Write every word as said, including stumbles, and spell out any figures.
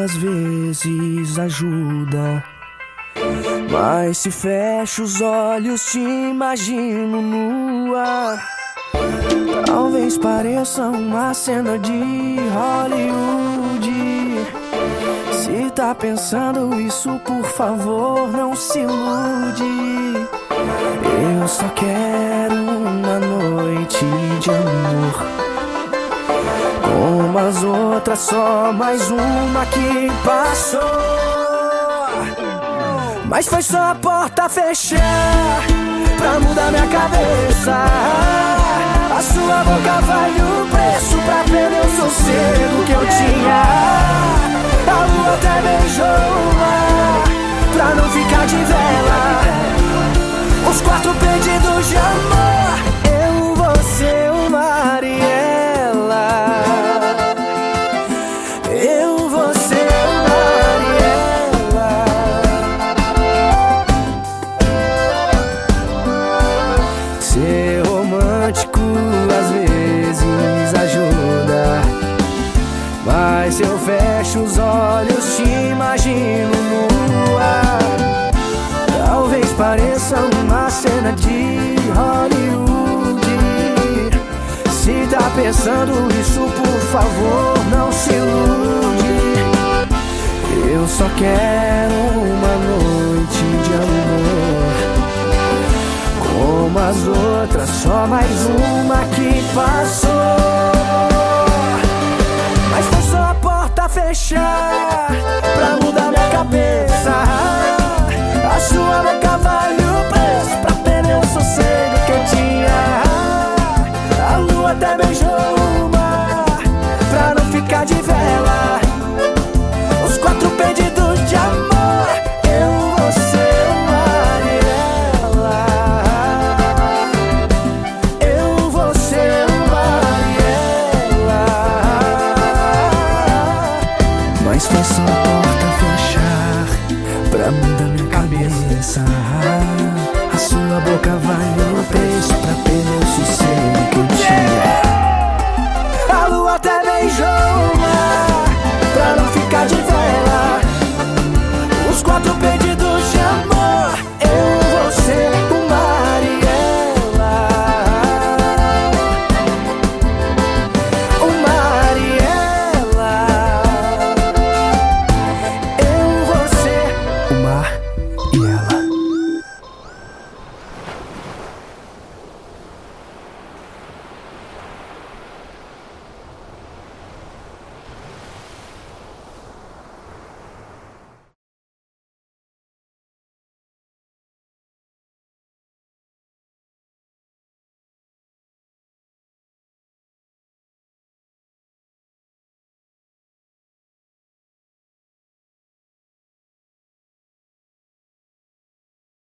às vezes ajuda, mas se fecho os olhos te imagino nua. Talvez pareça uma cena de Hollywood. Se tá pensando isso, por favor, não se ilude. Eu só quero uma noite de amor, como as outras, só mais uma que passou. Mas foi só a porta fechar pra mudar minha cabeça. A sua boca vale o preço pra perder o sossego que eu tinha. A lua até beijou o mar pra não ficar de vela. Os quatro pedidos de amor, eu, você, o mar e ela. Eu, você, o mar e ela. Ser romântico às vezes ajuda, mas se eu fecho os olhos te imagino nua. Talvez pareça uma cena de Hollywood. Se tá pensando isso, por favor, não se ilude. Eu só quero uma noite de amor, como as outras, só mais uma que passou. Mas foi só a porta fechar pra mudar minha cabeça. A sua boca vale o preço pra perder o sossego que eu tinha. A lua até beijou o mar pra não ficar de vela. Os quatro pedidos de amor, eu, você, o mar e ela. Eu, você, o mar e ela. Mas foi só a porta fechar pra mudar minha cabeça. A sua boca vai